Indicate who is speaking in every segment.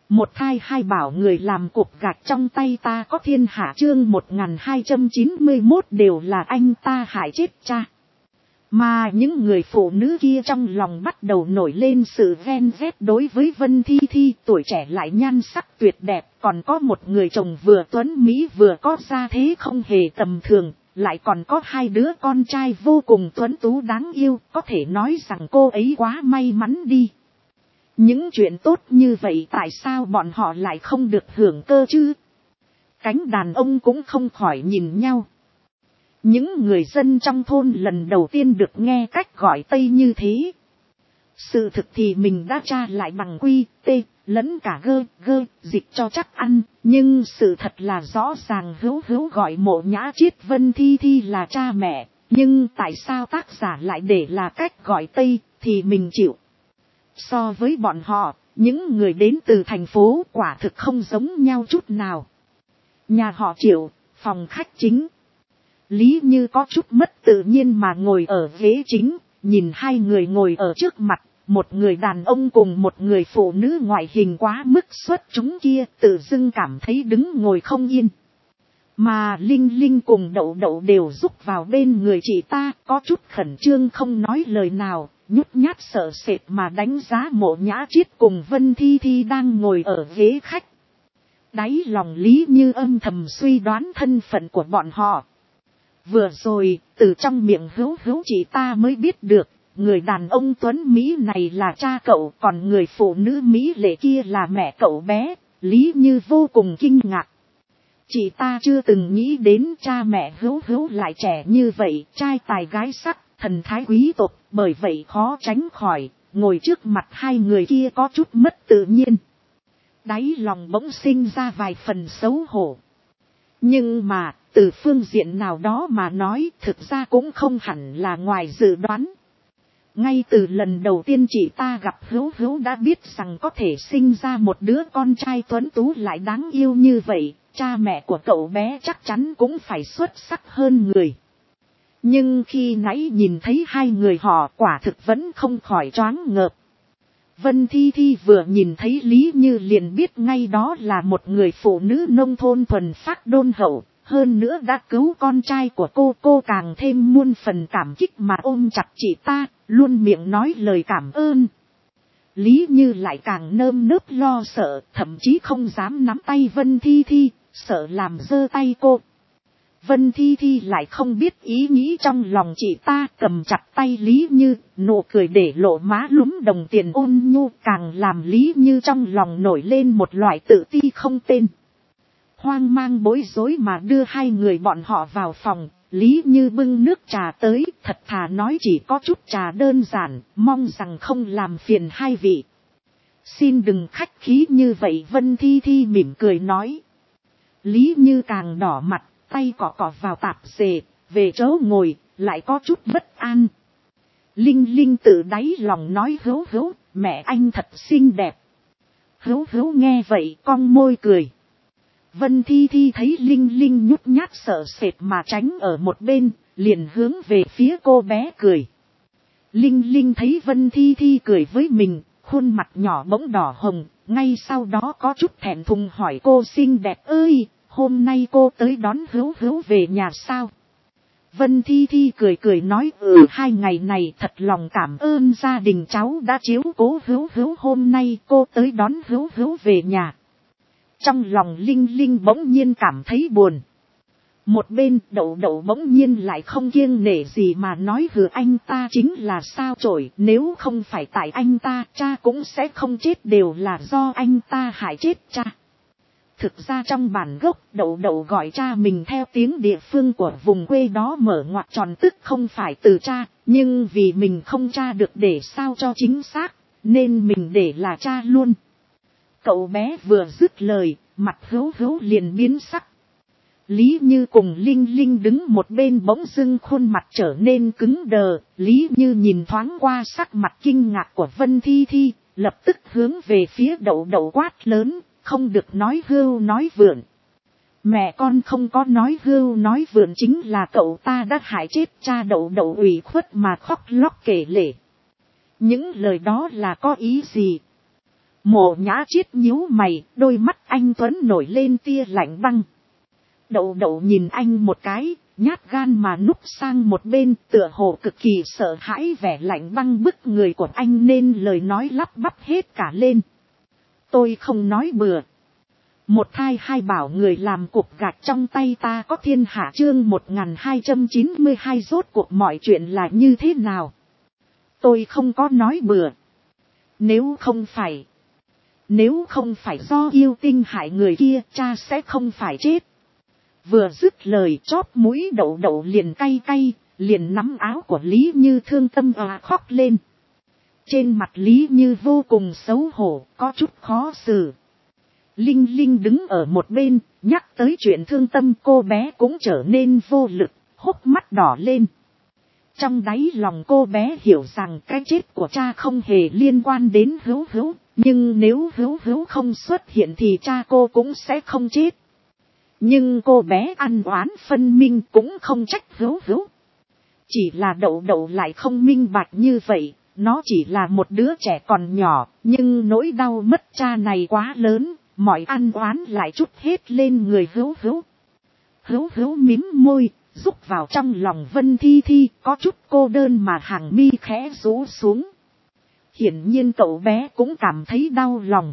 Speaker 1: Một thai hai bảo người làm cục gạch trong tay ta có thiên hạ chương 1291 đều là anh ta hại chết cha. Mà những người phụ nữ kia trong lòng bắt đầu nổi lên sự ghen ghét đối với Vân Thi Thi, tuổi trẻ lại nhan sắc tuyệt đẹp, còn có một người chồng vừa tuấn mỹ vừa có gia thế không hề tầm thường, lại còn có hai đứa con trai vô cùng tuấn tú đáng yêu, có thể nói rằng cô ấy quá may mắn đi. Những chuyện tốt như vậy tại sao bọn họ lại không được hưởng cơ chứ? Cánh đàn ông cũng không khỏi nhìn nhau. Những người dân trong thôn lần đầu tiên được nghe cách gọi Tây như thế. Sự thực thì mình đã tra lại bằng quy, tê, lẫn cả gơ, dịch cho chắc ăn. Nhưng sự thật là rõ ràng Hữu gọi Mộ Nhã Chiết Vân Thi Thi là cha mẹ. Nhưng tại sao tác giả lại để là cách gọi Tây thì mình chịu. So với bọn họ, những người đến từ thành phố quả thực không giống nhau chút nào. Nhà họ Triệu, phòng khách chính. Lý Như có chút mất tự nhiên mà ngồi ở ghế chính, nhìn hai người ngồi ở trước mặt, một người đàn ông cùng một người phụ nữ ngoại hình quá mức xuất chúng kia tự dưng cảm thấy đứng ngồi không yên. Mà Linh Linh cùng Đậu Đậu đều rúc vào bên người chị ta, có chút khẩn trương không nói lời nào, nhút nhát sợ sệt mà đánh giá Mộ Nhã Chiết cùng Vân Thi Thi đang ngồi ở ghế khách. Đáy lòng Lý Như âm thầm suy đoán thân phận của bọn họ. Vừa rồi, từ trong miệng Hữu chị ta mới biết được, người đàn ông tuấn Mỹ này là cha cậu, còn người phụ nữ Mỹ lệ kia là mẹ cậu bé. Lý Như vô cùng kinh ngạc. Chị ta chưa từng nghĩ đến cha mẹ Hữu lại trẻ như vậy, trai tài gái sắc, thần thái quý tộc, bởi vậy khó tránh khỏi, ngồi trước mặt hai người kia có chút mất tự nhiên. Đáy lòng bỗng sinh ra vài phần xấu hổ. Nhưng mà, từ phương diện nào đó mà nói, thực ra cũng không hẳn là ngoài dự đoán. Ngay từ lần đầu tiên chị ta gặp Hữu đã biết rằng có thể sinh ra một đứa con trai tuấn tú lại đáng yêu như vậy, cha mẹ của cậu bé chắc chắn cũng phải xuất sắc hơn người. Nhưng khi nãy nhìn thấy hai người họ quả thực vẫn không khỏi choáng ngợp. Vân Thi Thi vừa nhìn thấy Lý Như liền biết ngay đó là một người phụ nữ nông thôn thuần phác đôn hậu, hơn nữa đã cứu con trai của cô càng thêm muôn phần cảm kích mà ôm chặt chị ta, luôn miệng nói lời cảm ơn. Lý Như lại càng nơm nớp lo sợ, thậm chí không dám nắm tay Vân Thi Thi, sợ làm dơ tay cô. Vân Thi Thi lại không biết ý nghĩ trong lòng chị ta, cầm chặt tay Lý Như, nụ cười để lộ má lúm đồng tiền ôn nhu, càng làm Lý Như trong lòng nổi lên một loại tự ti không tên. Hoang mang bối rối mà đưa hai người bọn họ vào phòng, Lý Như bưng nước trà tới, thật thà nói chỉ có chút trà đơn giản, mong rằng không làm phiền hai vị. Xin đừng khách khí như vậy, Vân Thi Thi mỉm cười nói. Lý Như càng đỏ mặt, tay cọ vào tạp dề, về chỗ ngồi, lại có chút bất an. Linh Linh tự đáy lòng nói Hữu, mẹ anh thật xinh đẹp. Hữu nghe vậy cong môi cười. Vân Thi Thi thấy Linh Linh nhút nhát sợ sệt mà tránh ở một bên, liền hướng về phía cô bé cười. Linh Linh thấy Vân Thi Thi cười với mình, khuôn mặt nhỏ bỗng đỏ hồng, ngay sau đó có chút thẹn thùng hỏi cô xinh đẹp ơi, hôm nay cô tới đón Hữu về nhà sao? Vân Thi Thi cười nói 2 ngày này thật lòng cảm ơn gia đình cháu đã chiếu cố Hữu, hôm nay cô tới đón Hữu về nhà. Trong lòng Linh Linh bỗng nhiên cảm thấy buồn. Một bên Đậu Đậu bỗng nhiên lại không kiêng nể gì mà nói anh ta chính là sao chổi, nếu không phải tại anh ta, cha cũng sẽ không chết, đều là do anh ta hại chết cha. Thực ra trong bản gốc Đậu Đậu gọi cha mình theo tiếng địa phương của vùng quê đó mở ngoặc tròn tức không phải từ cha, nhưng vì mình không tra được để sao cho chính xác, nên mình để là cha luôn. Cậu bé vừa dứt lời, mặt Hữu liền biến sắc. Lý Như cùng Linh Linh đứng một bên bỗng dưng khuôn mặt trở nên cứng đờ, Lý Như nhìn thoáng qua sắc mặt kinh ngạc của Vân Thi Thi, lập tức hướng về phía Đậu Đậu quát lớn, không được nói hưu nói vượn. Mẹ con không có nói hưu nói vượn, chính là cậu ta đã hại chết cha. Đậu Đậu ủy khuất mà khóc lóc kể lể. Những lời đó là có ý gì? Mộ Nhã Chiết nhíu mày, đôi mắt anh tuấn nổi lên tia lạnh băng. Đậu đậu nhìn anh một cái, nhát gan mà núp sang một bên, tựa hồ cực kỳ sợ hãi vẻ lạnh băng bức người của anh nên lời nói lắp bắp hết cả lên. Tôi không nói bừa. Một thai hai bảo người làm cục gạch trong tay ta có thiên hạ, chương 1292 rốt cuộc mọi chuyện là như thế nào. Tôi không có nói bừa. Nếu không phải do yêu tinh hại người kia, cha sẽ không phải chết. Vừa dứt lời chóp mũi đậu đậu liền cay cay, liền nắm áo của Lý Như thương tâm khóc lên. Trên mặt Lý Như vô cùng xấu hổ, có chút khó xử. Linh Linh đứng ở một bên, nhắc tới chuyện thương tâm, cô bé cũng trở nên vô lực, hốc mắt đỏ lên. Trong đáy lòng cô bé hiểu rằng cái chết của cha không hề liên quan đến Hữu Hữu, nhưng nếu Hữu Hữu không xuất hiện thì cha cô cũng sẽ không chết. Nhưng cô bé ăn oán phân minh cũng không trách Hữu Hữu. Chỉ là đậu đậu lại không minh bạch như vậy, nó chỉ là một đứa trẻ còn nhỏ, nhưng nỗi đau mất cha này quá lớn, mọi ăn oán lại trút hết lên người Hữu Hữu. Hữu Hữu mím môi, rúc vào trong lòng Vân Thi Thi, có chút cô đơn mà hàng mi khẽ rũ xuống. Hiển nhiên cậu bé cũng cảm thấy đau lòng.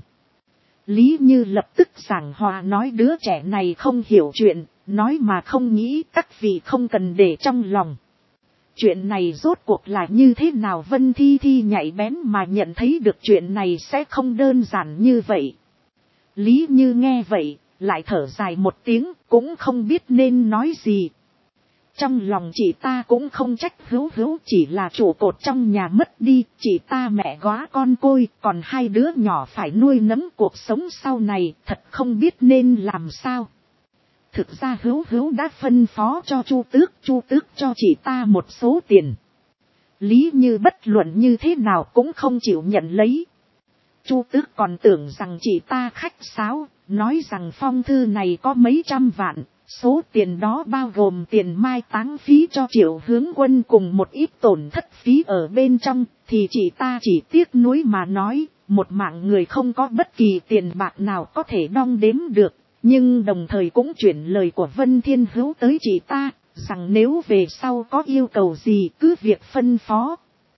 Speaker 1: Lý Như lập tức giảng hòa nói đứa trẻ này không hiểu chuyện, nói mà không nghĩ, các vị không cần để trong lòng. Chuyện này rốt cuộc là như thế nào? Vân Thi Thi nhạy bén mà nhận thấy được chuyện này sẽ không đơn giản như vậy. Lý Như nghe vậy, lại thở dài một tiếng, cũng không biết nên nói gì. Trong lòng chị ta cũng không trách Hữu Hữu, chỉ là trụ cột trong nhà mất đi, chị ta mẹ góa con côi, còn hai đứa nhỏ phải nuôi nấng cuộc sống sau này, thật không biết nên làm sao. Thực ra Hữu Hữu đã phân phó cho Chu Tước cho chị ta một số tiền. Lý Như bất luận như thế nào cũng không chịu nhận lấy. Chu Tước còn tưởng rằng chị ta khách sáo, nói rằng phong thư này có mấy trăm vạn. Số tiền đó bao gồm tiền mai táng phí cho Triệu Hướng Quân cùng một ít tổn thất phí ở bên trong, thì chị ta chỉ tiếc nuối mà nói, một mạng người không có bất kỳ tiền bạc nào có thể đong đếm được, nhưng đồng thời cũng chuyển lời của Vân Thiên Hữu tới chị ta, rằng nếu về sau có yêu cầu gì cứ việc phân phó.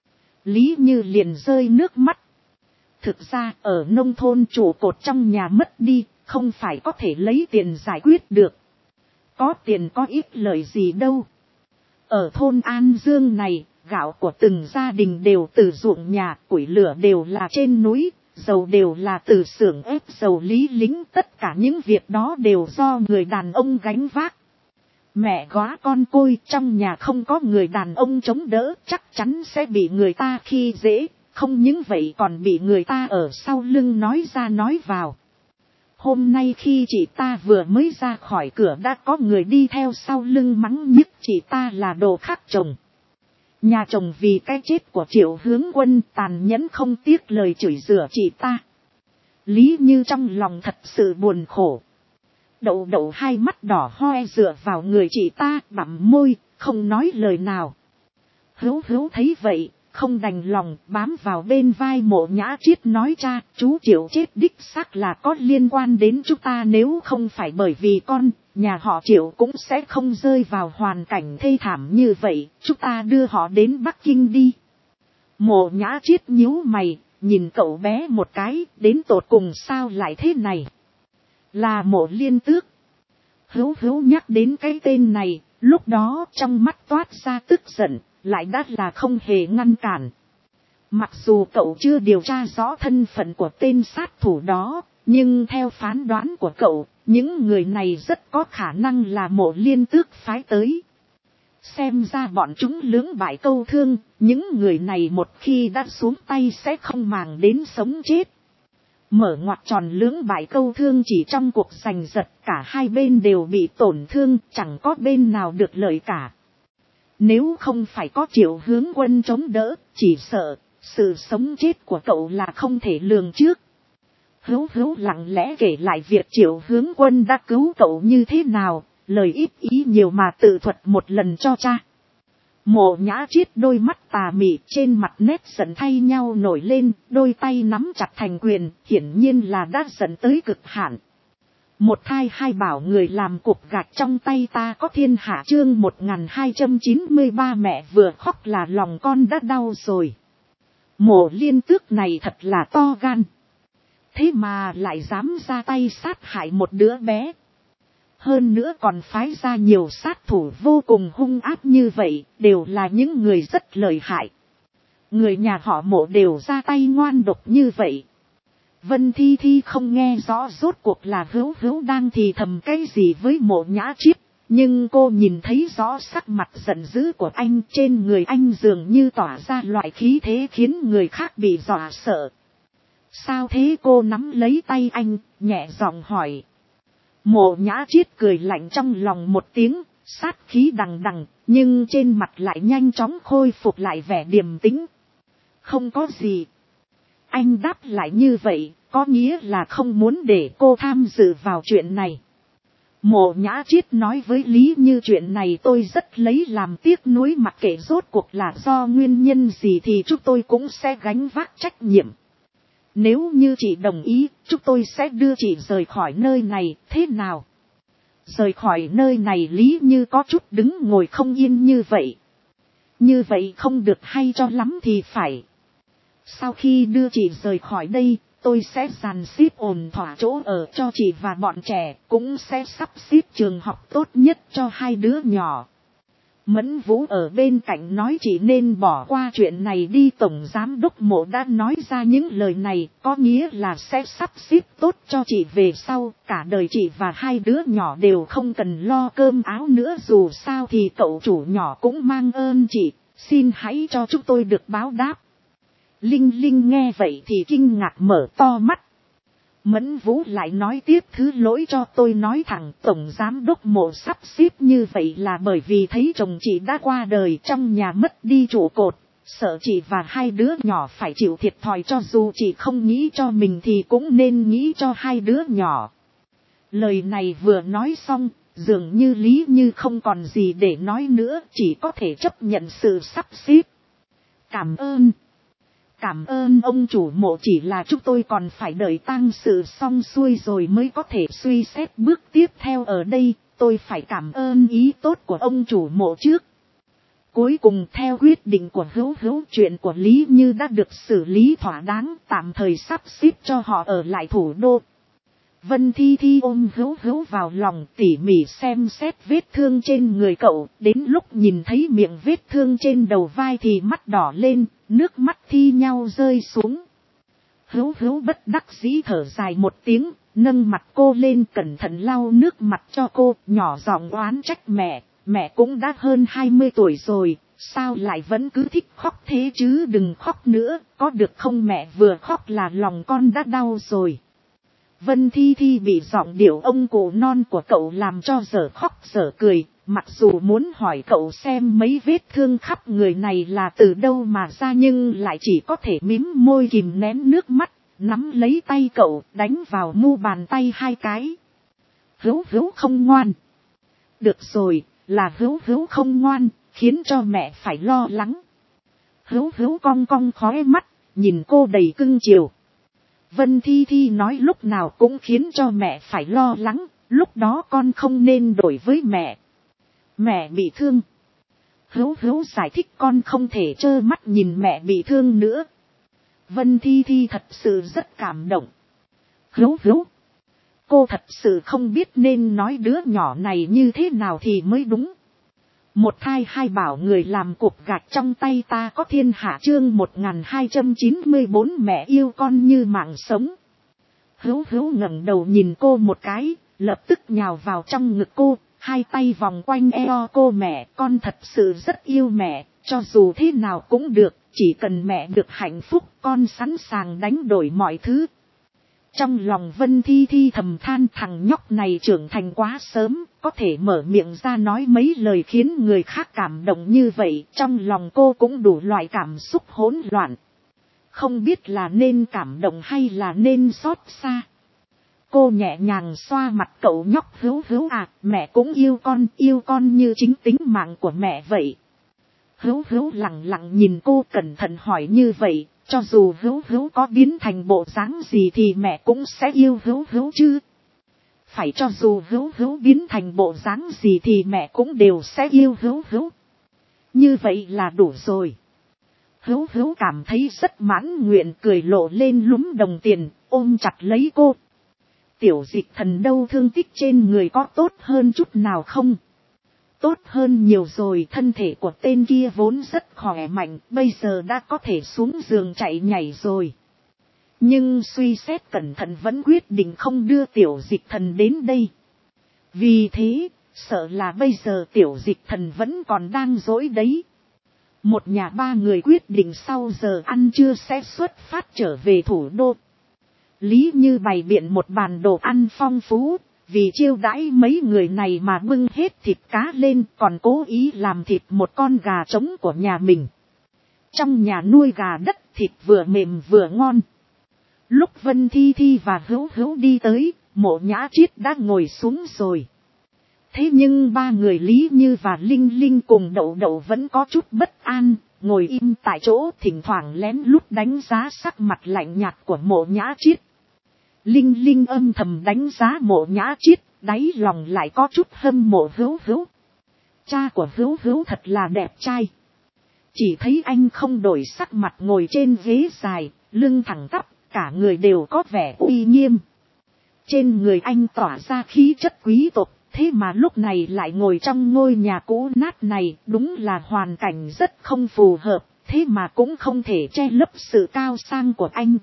Speaker 1: Lý Như liền rơi nước mắt. Thực ra ở nông thôn trụ cột trong nhà mất đi, không phải có thể lấy tiền giải quyết được. Có tiền có ít lợi gì đâu. Ở thôn An Dương này, gạo của từng gia đình đều từ ruộng nhà, củi lửa đều là trên núi, dầu đều là từ xưởng ép dầu Lý Lính. Tất cả những việc đó đều do người đàn ông gánh vác. Mẹ góa con côi, trong nhà không có người đàn ông chống đỡ, chắc chắn sẽ bị người ta khi dễ, không những vậy còn bị người ta ở sau lưng nói ra nói vào. Hôm nay khi chị ta vừa mới ra khỏi cửa đã có người đi theo sau lưng mắng nhức chị ta là đồ khắc chồng. Nhà chồng vì cái chết của Triệu Hướng Quân tàn nhẫn không tiếc lời chửi rủa chị ta. Lý Như trong lòng thật sự buồn khổ. Đậu đậu hai mắt đỏ hoe dựa vào người chị ta, bặm môi, không nói lời nào. Hữu Hữu thấy vậy, không đành lòng, bám vào bên vai Mộ Nhã Chiết nói cha, chú Triệu chết đích xác là có liên quan đến chúng ta, nếu không phải bởi vì con, nhà họ Triệu cũng sẽ không rơi vào hoàn cảnh thê thảm như vậy, chúng ta đưa họ đến Bắc Kinh đi. Mộ Nhã Chiết nhíu mày, nhìn cậu bé một cái, đến tột cùng sao lại thế này? Là Mộ Liên Tước. Hữu Hữu nhắc đến cái tên này, lúc đó trong mắt toát ra tức giận, lại đắt là không hề ngăn cản. Mặc dù cậu chưa điều tra rõ thân phận của tên sát thủ đó, nhưng theo phán đoán của cậu, những người này rất có khả năng là Mộ Liên Tước phái tới. Xem ra bọn chúng lưỡng bại câu thương, những người này một khi đã xuống tay sẽ không màng đến sống chết. Mở ngoặc tròn lưỡng bại câu thương chỉ trong cuộc giành giật, cả hai bên đều bị tổn thương, chẳng có bên nào được lợi cả. Nếu không phải có Triệu Hướng Quân chống đỡ, chỉ sợ, sự sống chết của cậu là không thể lường trước. Hữu Hữu lặng lẽ kể lại việc Triệu Hướng Quân đã cứu cậu như thế nào, lời ít ý nhiều mà tự thuật một lần cho cha. Mộ Nhã Triết đôi mắt tà mị, trên mặt nét giận thay nhau nổi lên, đôi tay nắm chặt thành quyền, hiển nhiên là đã giận tới cực hạn. Một thai hai bảo người làm cục gạch trong tay ta có thiên hạ, chương 1293 mẹ vừa khóc là lòng con đã đau rồi. Mộ Liên Tước này thật là to gan. Thế mà lại dám ra tay sát hại một đứa bé. Hơn nữa còn phái ra nhiều sát thủ vô cùng hung ác như vậy, đều là những người rất lợi hại. Người nhà họ Mộ đều ra tay ngoan độc như vậy. Vân Thi Thi không nghe rõ rốt cuộc là Hữu Hữu đang thì thầm cái gì với Mộ Nhã Triết, nhưng cô nhìn thấy rõ sắc mặt giận dữ của anh, trên người anh dường như tỏa ra loại khí thế khiến người khác bị dọa sợ. Sao thế? Cô nắm lấy tay anh, nhẹ giọng hỏi. Mộ Nhã Triết cười lạnh trong lòng một tiếng, sát khí đằng đằng, nhưng trên mặt lại nhanh chóng khôi phục lại vẻ điềm tĩnh. Không có gì. Anh đáp lại như vậy, có nghĩa là không muốn để cô tham dự vào chuyện này. Mộ Nhã Triết nói với Lý Như chuyện này tôi rất lấy làm tiếc nuối, mặc kệ rốt cuộc là do nguyên nhân gì thì chúng tôi cũng sẽ gánh vác trách nhiệm. Nếu như chị đồng ý, chúng tôi sẽ đưa chị rời khỏi nơi này, thế nào? Rời khỏi nơi này? Lý Như có chút đứng ngồi không yên như vậy. Như vậy không được hay cho lắm thì phải. Sau khi đưa chị rời khỏi đây, tôi sẽ dàn xếp ổn thỏa chỗ ở cho chị và bọn trẻ, cũng sẽ sắp xếp trường học tốt nhất cho hai đứa nhỏ. Mẫn Vũ ở bên cạnh nói chị nên bỏ qua chuyện này đi. Tổng giám đốc Mộ đã nói ra những lời này, có nghĩa là sẽ sắp xếp tốt cho chị về sau, cả đời chị và hai đứa nhỏ đều không cần lo cơm áo nữa. Dù sao thì cậu chủ nhỏ cũng mang ơn chị, xin hãy cho chúng tôi được báo đáp. Linh Linh nghe vậy thì kinh ngạc mở to mắt. Mẫn Vũ lại nói tiếp, thứ lỗi cho tôi nói thẳng, tổng giám đốc Mộ sắp xếp như vậy là bởi vì thấy chồng chị đã qua đời, trong nhà mất đi trụ cột, sợ chị và hai đứa nhỏ phải chịu thiệt thòi, cho dù chị không nghĩ cho mình thì cũng nên nghĩ cho hai đứa nhỏ. Lời này vừa nói xong, dường như Lý Như không còn gì để nói nữa, chỉ có thể chấp nhận sự sắp xếp. Cảm ơn. Cảm ơn ông chủ Mộ, chỉ là chúng tôi còn phải đợi tang sự xong xuôi rồi mới có thể suy xét bước tiếp theo. Ở đây, tôi phải cảm ơn ý tốt của ông chủ Mộ trước. Cuối cùng theo quyết định của Hữu Hữu, chuyện của Lý Như đã được xử lý thỏa đáng, tạm thời sắp xếp cho họ ở lại thủ đô. Vân Thi Thi ôm Hữu Hữu vào lòng, tỉ mỉ xem xét vết thương trên người cậu, đến lúc nhìn thấy miệng vết thương trên đầu vai thì mắt đỏ lên, nước mắt thi nhau rơi xuống. Hữu Hữu bất đắc dĩ thở dài một tiếng, nâng mặt cô lên cẩn thận lau nước mặt cho cô, nhỏ giọng oán trách mẹ. Mẹ cũng đã hơn 20 tuổi rồi, sao lại vẫn cứ thích khóc thế chứ? Đừng khóc nữa, có được không? Mẹ vừa khóc là lòng con đã đau rồi. Vân Thi Thi bị giọng điệu ông cụ non của cậu làm cho dở khóc dở cười, mặc dù muốn hỏi cậu xem mấy vết thương khắp người này là từ đâu mà ra, nhưng lại chỉ có thể mím môi kìm nén nước mắt, nắm lấy tay cậu đánh vào mu bàn tay hai cái. Hữu Hữu không ngoan. Được rồi, là Hữu Hữu không ngoan, khiến cho mẹ phải lo lắng. Hữu Hữu cong cong khóe mắt, nhìn cô đầy cưng chiều. Vân Thi Thi nói lúc nào cũng khiến cho mẹ phải lo lắng, lúc đó con không nên đổi với mẹ. Mẹ bị thương. Hữu Hữu giải thích, con không thể trơ mắt nhìn mẹ bị thương nữa. Vân Thi Thi thật sự rất cảm động. Hữu Hữu, cô thật sự không biết nên nói đứa nhỏ này như thế nào thì mới đúng. Một thai hai bảo người làm cục gạch trong tay ta có thiên hạ, chương 1294 mẹ yêu con như mạng sống. Hữu Hữu ngẩng đầu nhìn cô một cái, lập tức nhào vào trong ngực cô, hai tay vòng quanh eo cô. Mẹ, con thật sự rất yêu mẹ, cho dù thế nào cũng được, chỉ cần mẹ được hạnh phúc, con sẵn sàng đánh đổi mọi thứ. Trong lòng Vân Thi Thi thầm than, thằng nhóc này trưởng thành quá sớm, có thể mở miệng ra nói mấy lời khiến người khác cảm động như vậy, trong lòng cô cũng đủ loại cảm xúc hỗn loạn. Không biết là nên cảm động hay là nên xót xa. Cô nhẹ nhàng xoa mặt cậu nhóc. Hữu Hữu à, mẹ cũng yêu con như chính tính mạng của mẹ vậy. Hữu Hữu lặng lặng nhìn cô cẩn thận hỏi như vậy, cho dù Hữu Hữu có biến thành bộ dáng gì thì mẹ cũng sẽ yêu Hữu Hữu chứ. Phải cho dù Hữu Hữu biến thành bộ dáng gì thì mẹ cũng đều sẽ yêu Hữu Hữu. Như vậy là đủ rồi. Hữu Hữu cảm thấy rất mãn nguyện, cười lộ lên lúm đồng tiền, ôm chặt lấy cô. Tiểu Dịch Thần đâu, thương tích trên người có tốt hơn chút nào không? Tốt hơn nhiều rồi, thân thể của tên kia vốn rất khỏe mạnh, bây giờ đã có thể xuống giường chạy nhảy rồi. Nhưng suy xét cẩn thận vẫn quyết định không đưa Tiểu Dịch Thần đến đây. Vì thế, sợ là bây giờ Tiểu Dịch Thần vẫn còn đang dỗi đấy. Một nhà ba người quyết định sau giờ ăn trưa sẽ xuất phát trở về thủ đô. Lý Như bày biện một bàn đồ ăn phong phú, vì chiêu đãi mấy người này mà bưng hết thịt cá lên, còn cố ý làm thịt một con gà trống của nhà mình. Trong nhà nuôi gà đất, thịt vừa mềm vừa ngon. Lúc Vân Thi Thi và Hữu Hữu đi tới, Mộ Nhã Triết đã ngồi xuống rồi. Thế nhưng ba người Lý Như và Linh Linh cùng Đậu Đậu vẫn có chút bất an, ngồi im tại chỗ, thỉnh thoảng lén lút đánh giá sắc mặt lạnh nhạt của Mộ Nhã Triết. Linh Linh âm thầm đánh giá Mộ Nhã Triết, đáy lòng lại có chút hâm mộ Hữu Hữu. Cha của Hữu Hữu thật là đẹp trai. Chỉ thấy anh không đổi sắc mặt ngồi trên ghế dài, lưng thẳng tắp, cả người đều có vẻ uy nghiêm. Trên người anh tỏa ra khí chất quý tộc, thế mà lúc này lại ngồi trong ngôi nhà cũ nát này, đúng là hoàn cảnh rất không phù hợp, thế mà cũng không thể che lấp sự cao sang của anh.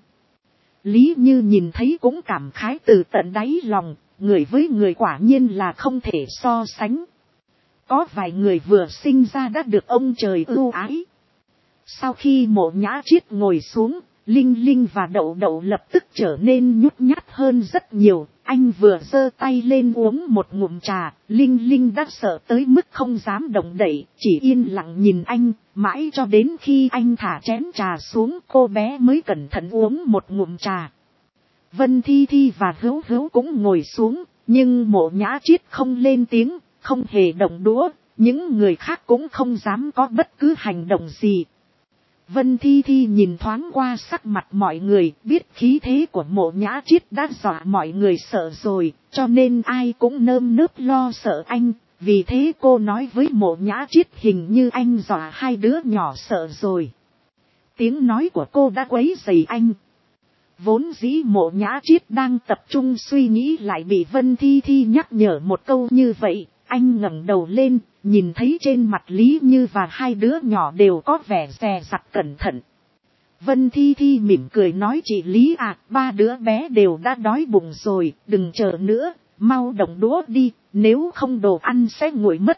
Speaker 1: Lý Như nhìn thấy cũng cảm khái từ tận đáy lòng, người với người quả nhiên là không thể so sánh. Có vài người vừa sinh ra đã được ông trời ưu ái. Sau khi Mộ Nhã Triết ngồi xuống, Linh Linh và Đậu Đậu lập tức trở nên nhút nhát hơn rất nhiều. Anh vừa giơ tay lên uống một ngụm trà, Linh Linh đã sợ tới mức không dám động đậy, chỉ yên lặng nhìn anh, mãi cho đến khi anh thả chén trà xuống cô bé mới cẩn thận uống một ngụm trà. Vân Thi Thi và Hữu Hữu cũng ngồi xuống, nhưng Mộ Nhã Triết không lên tiếng, không hề động đũa, những người khác cũng không dám có bất cứ hành động gì. Vân Thi Thi nhìn thoáng qua sắc mặt mọi người, biết khí thế của Mộ Nhã Triết đã dọa mọi người sợ rồi, cho nên ai cũng nơm nớp lo sợ anh, vì thế cô nói với Mộ Nhã Triết hình như anh dọa hai đứa nhỏ sợ rồi. Tiếng nói của cô đã quấy rầy anh. Vốn dĩ Mộ Nhã Triết đang tập trung suy nghĩ lại bị Vân Thi Thi nhắc nhở một câu như vậy, anh ngẩng đầu lên, nhìn thấy trên mặt Lý Như và hai đứa nhỏ đều có vẻ dè dặt cẩn thận. Vân Thi Thi mỉm cười nói, chị Lý à, ba đứa bé đều đã đói bụng rồi, đừng chờ nữa, mau động đũa đi, nếu không đồ ăn sẽ nguội mất.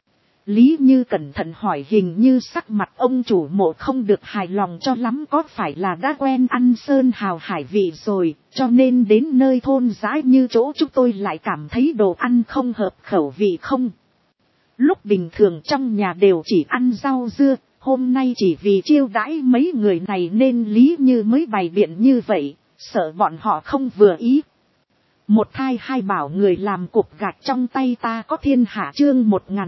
Speaker 1: Lý Như cẩn thận hỏi, hình như sắc mặt ông chủ Mộ không được hài lòng cho lắm, có phải là đã quen ăn sơn hào hải vị rồi, cho nên đến nơi thôn dã như chỗ chúng tôi lại cảm thấy đồ ăn không hợp khẩu vị không? Lúc bình thường trong nhà đều chỉ ăn rau dưa, hôm nay chỉ vì chiêu đãi mấy người này nên Lý Như mới bày biện như vậy, sợ bọn họ không vừa ý. Một thai hai bảo người làm cục gạch trong tay ta có thiên hạ, chương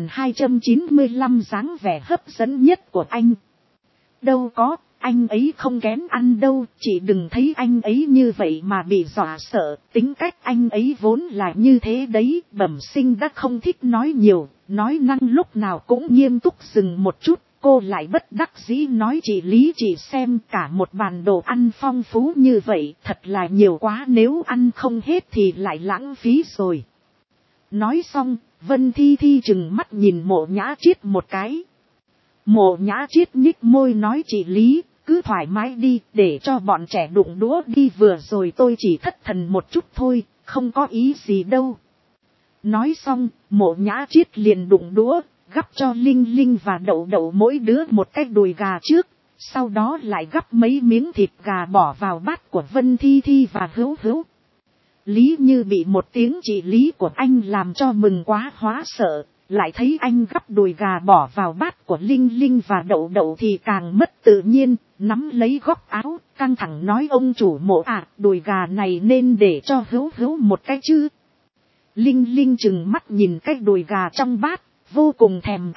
Speaker 1: 1295 dáng vẻ hấp dẫn nhất của anh. Đâu có, anh ấy không kém ăn đâu, chỉ đừng thấy anh ấy như vậy mà bị dọa sợ, tính cách anh ấy vốn là như thế đấy, bẩm sinh đã không thích nói nhiều, nói năng lúc nào cũng nghiêm túc. Dừng một chút, cô lại bất đắc dĩ nói, chị Lý chị xem cả một bàn đồ ăn phong phú như vậy, thật là nhiều quá, nếu ăn không hết thì lại lãng phí rồi. Nói xong, Vân Thi Thi chừng mắt nhìn Mộ Nhã Triết một cái. Mộ Nhã Triết nhích môi nói, chị Lý, cứ thoải mái đi, để cho bọn trẻ đụng đũa đi, vừa rồi tôi chỉ thất thần một chút thôi, không có ý gì đâu. Nói xong, Mộ Nhã Triết liền đụng đũa, gắp cho Linh Linh và Đậu Đậu mỗi đứa một cái đùi gà trước, sau đó lại gắp mấy miếng thịt gà bỏ vào bát của Vân Thi Thi và Hữu Hữu. Lý Như bị một tiếng chị Lý của anh làm cho mừng quá hóa sợ, lại thấy anh gắp đùi gà bỏ vào bát của Linh Linh và Đậu Đậu thì càng mất tự nhiên, nắm lấy góc áo, căng thẳng nói, ông chủ Mộ à, đùi gà này nên để cho Hữu Hữu một cái chứ. Linh Linh chừng mắt nhìn cái đùi gà trong bát, vô cùng thèm ăn,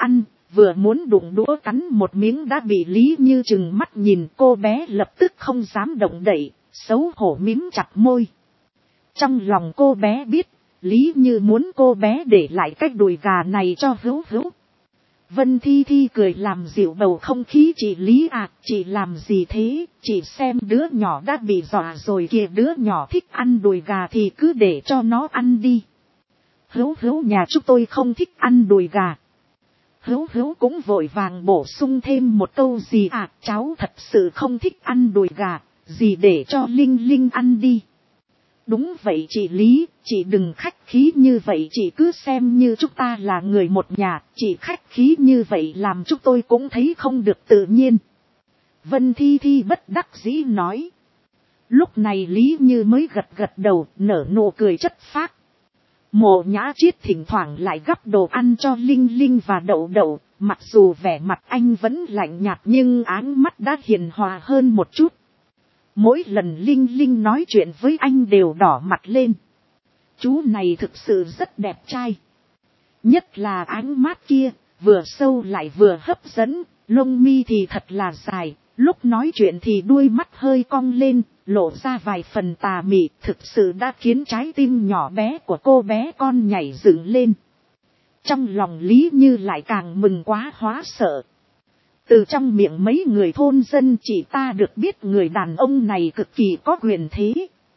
Speaker 1: vừa muốn đụng đũa cắn một miếng đã bị Lý Như chừng mắt nhìn. Cô bé lập tức không dám động đậy, xấu hổ mím chặt môi. Trong lòng cô bé biết, Lý Như muốn cô bé để lại cái đùi gà này cho Hữu Hữu. Vân Thi Thi cười làm dịu bầu không khí. Chị Lý à, chị làm gì thế, chị xem đứa nhỏ đã bị dọa rồi kìa, đứa nhỏ thích ăn đùi gà thì cứ để cho nó ăn đi. Hữu Hữu nhà chúng tôi không thích ăn đùi gà. Hữu Hữu cũng vội vàng bổ sung thêm một câu, gì à, cháu thật sự không thích ăn đùi gà, gì để cho Linh Linh ăn đi. Đúng vậy chị Lý, chị đừng khách khí như vậy, chị cứ xem như chúng ta là người một nhà, chị khách khí như vậy làm chúng tôi cũng thấy không được tự nhiên. Vân Thi Thi bất đắc dĩ nói. Lúc này Lý Như mới gật gật đầu, nở nụ cười chất phác. Mộ Nhã Triết thỉnh thoảng lại gắp đồ ăn cho Linh Linh và Đậu Đậu, mặc dù vẻ mặt anh vẫn lạnh nhạt nhưng áng mắt đã hiền hòa hơn một chút. Mỗi lần Linh Linh nói chuyện với anh đều đỏ mặt lên. Chú này thực sự rất đẹp trai. Nhất là ánh mắt kia, vừa sâu lại vừa hấp dẫn, lông mi thì thật là dài, lúc nói chuyện thì đuôi mắt hơi cong lên, lộ ra vài phần tà mị, thực sự đã khiến trái tim nhỏ bé của cô bé con nhảy dựng lên. Trong lòng Lý Như lại càng mừng quá hóa sợ. Từ trong miệng mấy người thôn dân chỉ ta được biết người đàn ông này cực kỳ có quyền thế.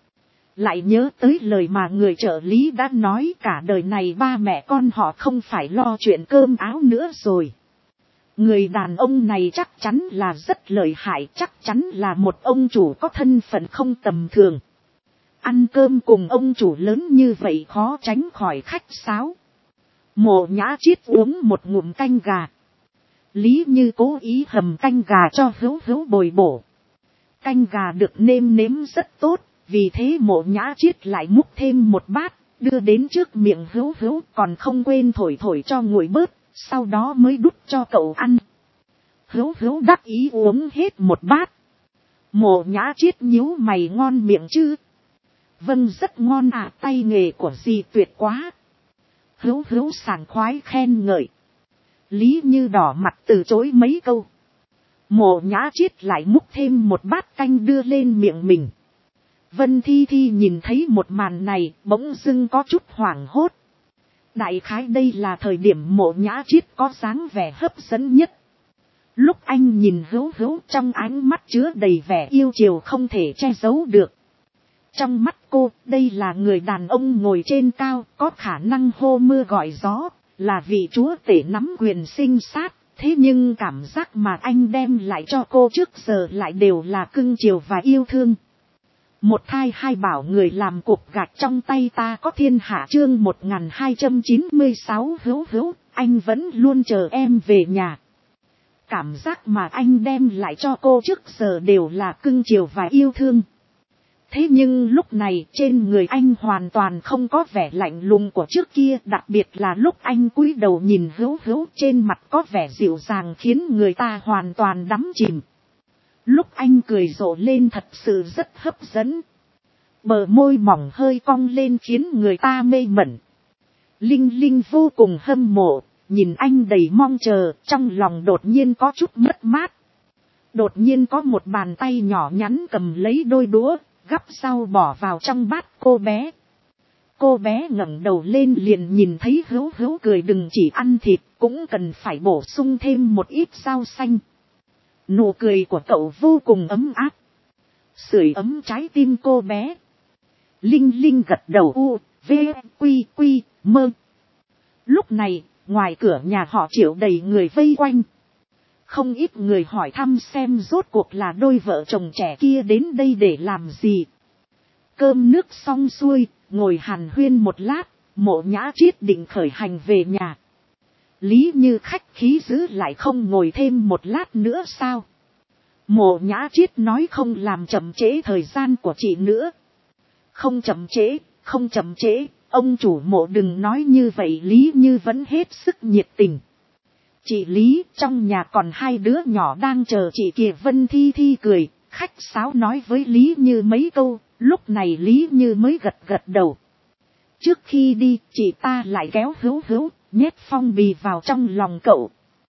Speaker 1: Lại nhớ tới lời mà người trợ lý đã nói, cả đời này ba mẹ con họ không phải lo chuyện cơm áo nữa rồi. Người đàn ông này chắc chắn là rất lợi hại, chắc chắn là một ông chủ có thân phận không tầm thường. Ăn cơm cùng ông chủ lớn như vậy khó tránh khỏi khách sáo. Mộ Nhã Triết uống một ngụm canh gà. Lý Như cố ý hầm canh gà cho Hữu Hữu bồi bổ. Canh gà được nêm nếm rất tốt, vì thế Mộ Nhã Triết lại múc thêm một bát, đưa đến trước miệng Hữu Hữu, còn không quên thổi thổi cho nguội bớt, sau đó mới đút cho cậu ăn. Hữu Hữu đắc ý uống hết một bát. Mộ Nhã Triết nhíu mày, ngon miệng chứ? Vâng, rất ngon ạ, tay nghề của dì tuyệt quá. Hữu Hữu sảng khoái khen ngợi. Lý Như đỏ mặt từ chối mấy câu. Mộ Nhã Triết lại múc thêm một bát canh đưa lên miệng mình. Vân Thi Thi nhìn thấy một màn này, bỗng dưng có chút hoảng hốt. Đại khái đây là thời điểm Mộ Nhã Triết có dáng vẻ hấp dẫn nhất. Lúc anh nhìn Hữu Hữu, trong ánh mắt chứa đầy vẻ yêu chiều không thể che giấu được. Trong mắt cô, đây là người đàn ông ngồi trên cao, có khả năng hô mưa gọi gió, là vị chúa tể nắm quyền sinh sát. Thế nhưng cảm giác mà anh đem lại cho cô trước giờ lại đều là cưng chiều và yêu thương. Một thai hai bảo người làm cục gạch trong tay ta có thiên hạ, chương 1296. Hữu Hữu, anh vẫn luôn chờ em về nhà. Cảm giác mà anh đem lại cho cô trước giờ đều là cưng chiều và yêu thương. Thế nhưng lúc này trên người anh hoàn toàn không có vẻ lạnh lùng của trước kia, đặc biệt là lúc anh cúi đầu nhìn Hữu Hữu, trên mặt có vẻ dịu dàng khiến người ta hoàn toàn đắm chìm. Lúc anh cười rộ lên thật sự rất hấp dẫn. Bờ môi mỏng hơi cong lên khiến người ta mê mẩn. Linh Linh vô cùng hâm mộ, nhìn anh đầy mong chờ, trong lòng đột nhiên có chút mất mát. Đột nhiên có một bàn tay nhỏ nhắn cầm lấy đôi đũa, gắp rau bỏ vào trong bát cô bé. Cô bé ngẩng đầu lên liền nhìn thấy Hữu Hữu cười, đừng chỉ ăn thịt, cũng cần phải bổ sung thêm một ít rau xanh. Nụ cười của cậu vô cùng ấm áp, sưởi ấm trái tim cô bé. Linh Linh gật đầu, u, v, quy, quy, mơ. Lúc này, ngoài cửa nhà họ Triệu đầy người vây quanh. Không ít người hỏi thăm xem rốt cuộc là đôi vợ chồng trẻ kia đến đây để làm gì. Cơm nước xong xuôi, ngồi hàn huyên một lát, Mộ Nhã Triết định khởi hành về nhà. Lý Như khách khí giữ lại, không ngồi thêm một lát nữa sao? Mộ Nhã Triết nói không làm chậm trễ thời gian của chị nữa. Không chậm trễ, không chậm trễ, ông chủ Mộ đừng nói như vậy. Lý Như vẫn hết sức nhiệt tình. Chị Lý, trong nhà còn hai đứa nhỏ đang chờ chị kìa. Vân Thi Thi cười, khách sáo nói với Lý Như mấy câu, lúc này Lý Như mới gật gật đầu. Trước khi đi, chị ta lại kéo Hữu Hữu, nhét phong bì vào trong lòng cậu.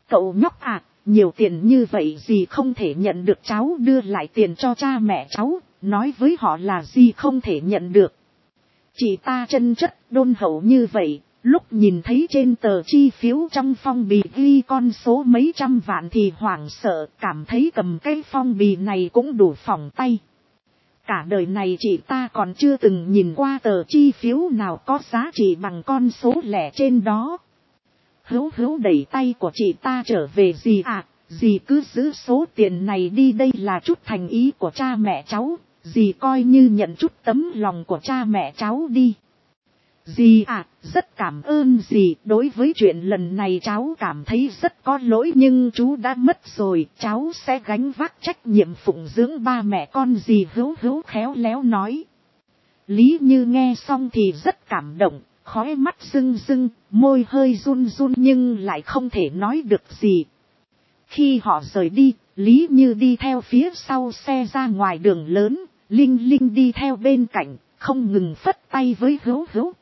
Speaker 1: Cậu nhóc à, nhiều tiền như vậy gì không thể nhận được, cháu đưa lại tiền cho cha mẹ cháu, nói với họ là gì không thể nhận được. Chị ta chân chất đôn hậu như vậy, lúc nhìn thấy trên tờ chi phiếu trong phong bì ghi con số mấy trăm vạn thì hoảng sợ, cảm thấy cầm cái phong bì này cũng đủ phỏng tay. Cả đời này chị ta còn chưa từng nhìn qua tờ chi phiếu nào có giá trị bằng con số lẻ trên đó. Hữu đẩy tay của chị ta trở về, dì à, dì cứ giữ số tiền này đi, đây là chút thành ý của cha mẹ cháu, dì coi như nhận chút tấm lòng của cha mẹ cháu đi. Dì à, rất cảm ơn dì, đối với chuyện lần này cháu cảm thấy rất có lỗi, nhưng chú đã mất rồi, cháu sẽ gánh vác trách nhiệm phụng dưỡng ba mẹ con, dì Hữu khéo léo nói. Lý Như nghe xong thì rất cảm động, khóe mắt rưng rưng, môi hơi run run nhưng lại không thể nói được gì. Khi họ rời đi, Lý Như đi theo phía sau xe ra ngoài đường lớn, Linh Linh đi theo bên cạnh, không ngừng phất tay với Hữu.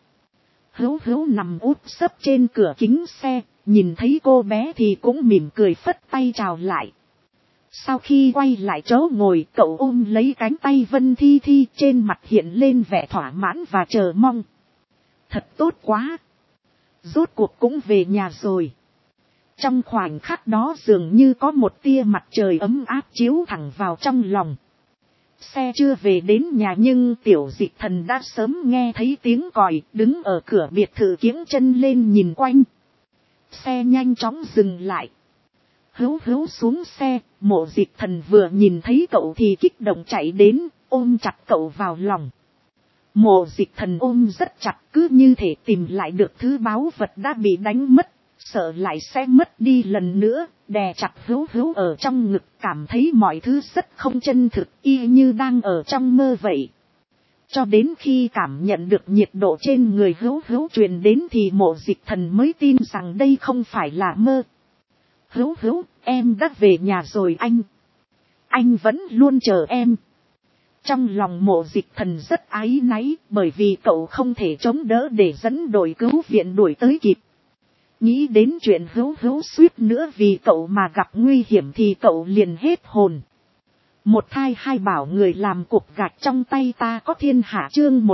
Speaker 1: Hữu nằm úp sấp trên cửa kính xe, nhìn thấy cô bé thì cũng mỉm cười phất tay chào lại. Sau khi quay lại chỗ ngồi, cậu ôm lấy cánh tay Vân Thi Thi, trên mặt hiện lên vẻ thỏa mãn và chờ mong. Thật tốt quá! Rốt cuộc cũng về nhà rồi. Trong khoảnh khắc đó dường như có một tia mặt trời ấm áp chiếu thẳng vào trong lòng. Xe chưa về đến nhà nhưng Tiểu Dịch Thần đã sớm nghe thấy tiếng còi, đứng ở cửa biệt thự kiếng chân lên nhìn quanh. Xe nhanh chóng dừng lại. Hữu xuống xe, Mộ Dịch Thần vừa nhìn thấy cậu thì kích động chạy đến, ôm chặt cậu vào lòng. Mộ Dịch Thần ôm rất chặt, cứ như thể tìm lại được thứ báu vật đã bị đánh mất, sợ lại sẽ mất đi lần nữa, đè chặt Hữu ở trong ngực, cảm thấy mọi thứ rất không chân thực, y như đang ở trong mơ vậy. Cho đến khi cảm nhận được nhiệt độ trên người Hữu truyền đến thì Mộ Dịch Thần mới tin rằng đây không phải là mơ. Hữu, em đã về nhà rồi anh. Anh vẫn luôn chờ em. Trong lòng Mộ Dịch Thần rất áy náy, bởi vì cậu không thể chống đỡ để dẫn đội cứu viện đuổi tới kịp. Nghĩ đến chuyện Hữu suýt nữa vì cậu mà gặp nguy hiểm thì cậu liền hết hồn. Một thai hai bảo người làm cục gạch trong tay ta có thiên hạ, chương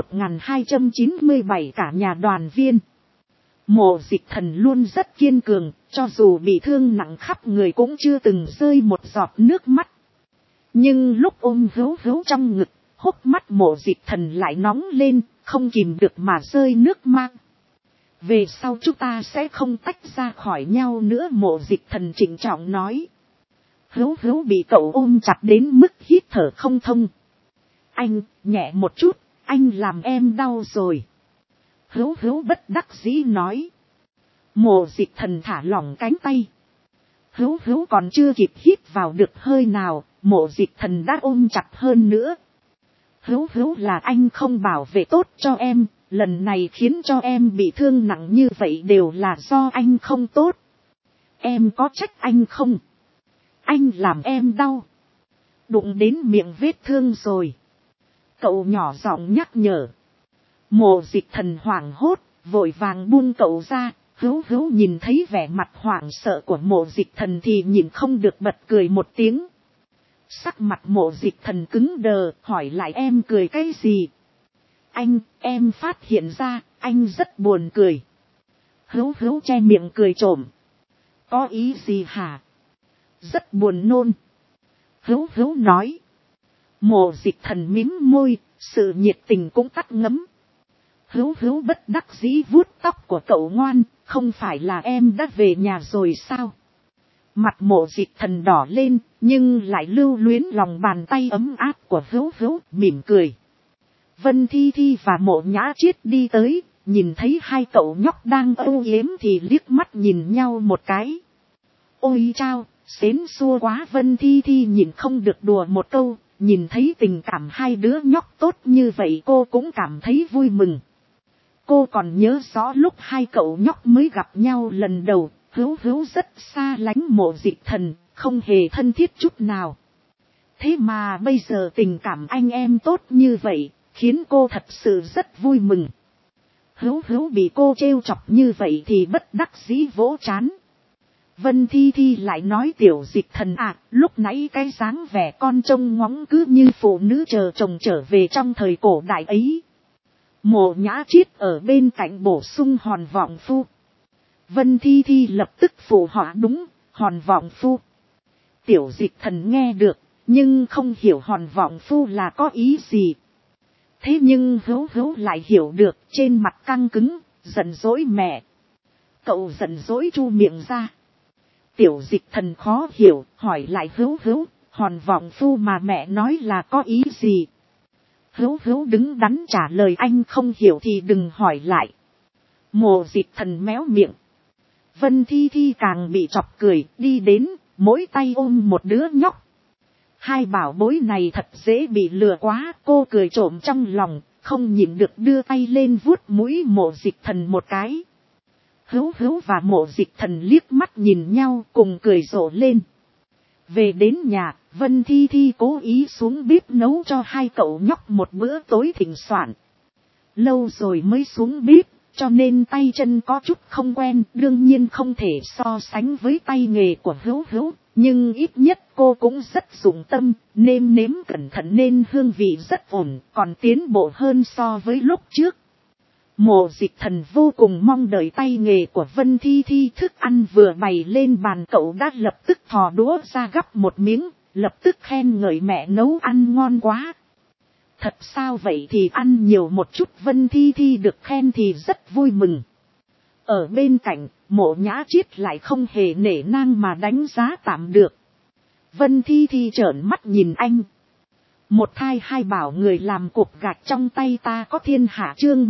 Speaker 1: 1297 cả nhà đoàn viên. Mộ Dịch Thần luôn rất kiên cường, cho dù bị thương nặng khắp người cũng chưa từng rơi một giọt nước mắt. Nhưng lúc ôm Hữu trong ngực, hốc mắt Mộ Dịch Thần lại nóng lên, không kìm được mà rơi nước mắt. Về sau chúng ta sẽ không tách ra khỏi nhau nữa, Mộ Dịch Thần trịnh trọng nói. Hữu bị cậu ôm chặt đến mức hít thở không thông. Anh, nhẹ một chút, anh làm em đau rồi. Hữu bất đắc dĩ nói. Mộ Dịch Thần thả lỏng cánh tay. Hữu còn chưa kịp hít vào được hơi nào, Mộ Dịch Thần đã ôm chặt hơn nữa. Hữu là anh không bảo vệ tốt cho em, lần này khiến cho em bị thương nặng như vậy đều là do anh không tốt. Em có trách anh không? Anh làm em đau. Đụng đến miệng vết thương rồi. Cậu nhỏ giọng nhắc nhở. Mộ Dịch Thần hoảng hốt, vội vàng buông cậu ra. Hữu nhìn thấy vẻ mặt hoảng sợ của Mộ Dịch Thần thì nhìn không được bật cười một tiếng. Sắc mặt Mộ Dịch Thần cứng đờ, hỏi lại em cười cái gì? Em phát hiện ra, anh rất buồn cười. Hữu che miệng cười trộm. Có ý gì hả? Rất buồn nôn. Hữu nói. Mộ Dịch Thần mím môi, sự nhiệt tình cũng tắt ngấm. Hữu bất đắc dĩ vuốt tóc của cậu, ngoan, không phải là em đã về nhà rồi sao? Mặt Mộ Dịch Thần đỏ lên, nhưng lại lưu luyến lòng bàn tay ấm áp của Hữu, mỉm cười. Vân Thi Thi và Mộ Nhã Chiết đi tới, nhìn thấy hai cậu nhóc đang âu yếm thì liếc mắt nhìn nhau một cái. Ôi chao, xến xua quá, Vân Thi Thi nhìn không được đùa một câu, nhìn thấy tình cảm hai đứa nhóc tốt như vậy cô cũng cảm thấy vui mừng. Cô còn nhớ rõ lúc hai cậu nhóc mới gặp nhau lần đầu, Hữu rất xa lánh Mộ Dịch Thần, không hề thân thiết chút nào. Thế mà bây giờ tình cảm anh em tốt như vậy, khiến cô thật sự rất vui mừng. Hữu bị cô trêu chọc như vậy thì bất đắc dĩ vỗ trán. Vân Thi Thi lại nói tiểu dịch thần à, lúc nãy cái dáng vẻ con trông ngóng cứ như phụ nữ chờ chồng trở về trong thời cổ đại ấy. Mộ Nhã Triết ở bên cạnh bổ sung hòn vọng phu. Vân Thi Thi lập tức phụ họa đúng, hòn vọng phu. Tiểu dịch thần nghe được, nhưng không hiểu hòn vọng phu là có ý gì. Thế nhưng Hữu Hữu lại hiểu được, trên mặt căng cứng, giận dỗi mẹ. Cậu giận dỗi chu miệng ra. Tiểu dịch thần khó hiểu, hỏi lại Hữu Hữu, hòn vọng phu mà mẹ nói là có ý gì? Hữu Hữu đứng đắn trả lời anh không hiểu thì đừng hỏi lại. Mộ dịch thần méo miệng. Vân Thi Thi càng bị chọc cười, đi đến, mỗi tay ôm một đứa nhóc. Hai bảo bối này thật dễ bị lừa quá, cô cười trộm trong lòng, không nhịn được đưa tay lên vuốt mũi mộ dịch thần một cái. Hữu Hữu và mộ dịch thần liếc mắt nhìn nhau cùng cười rộ lên. Về đến nhà, Vân Thi Thi cố ý xuống bếp nấu cho hai cậu nhóc một bữa tối thịnh soạn. Lâu rồi mới xuống bếp, cho nên tay chân có chút không quen, đương nhiên không thể so sánh với tay nghề của Hữu Hữu, nhưng ít nhất cô cũng rất dụng tâm, nêm nếm cẩn thận nên hương vị rất ổn, còn tiến bộ hơn so với lúc trước. Mộ dịch thần vô cùng mong đợi tay nghề của Vân Thi Thi, thức ăn vừa bày lên bàn cậu đã lập tức thò đũa ra gắp một miếng, lập tức khen ngợi mẹ nấu ăn ngon quá. Thật sao vậy thì ăn nhiều một chút, Vân Thi Thi được khen thì rất vui mừng. Ở bên cạnh, Mộ Nhã Triết lại không hề nể nang mà đánh giá tạm được. Vân Thi Thi trợn mắt nhìn anh. Một thai hai bảo người làm cục gạch trong tay ta có thiên hạ, chương